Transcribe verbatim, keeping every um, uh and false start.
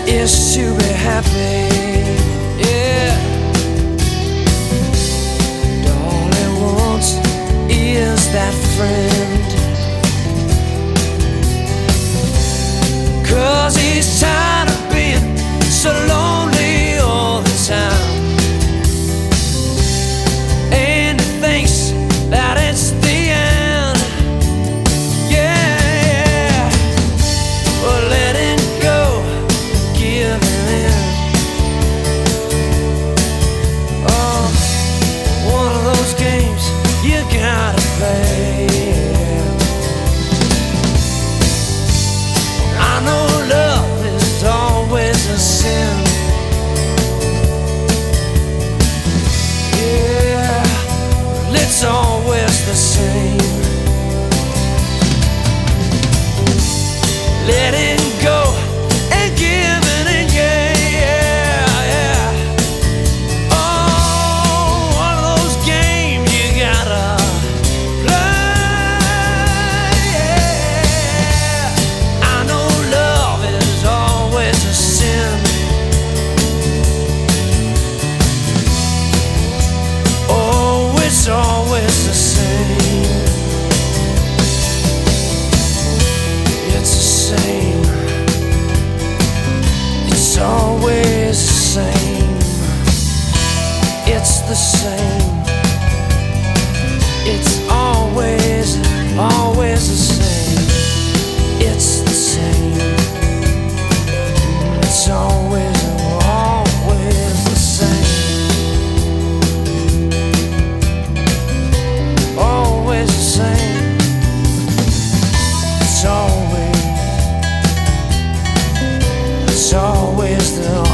is to be happy. Yeah. And all he wants is that friend. 'Cause he's tired of being so lonely all the time. And he thinks that it's the end. Yeah, yeah. Well, letting go, giving in. Oh, one of those games you gotta play. I know love is always a sin. Yeah, well, it's always the same. Letting go and giving in, yeah, yeah, yeah. Oh, one of those games you gotta play. Yeah. I know love is always a sin. Oh, it's always the same. It's the same. It's always the same. It's the same. It's always, always the same. It's the same. It's always, always the same. Always the same. It's always, it's always the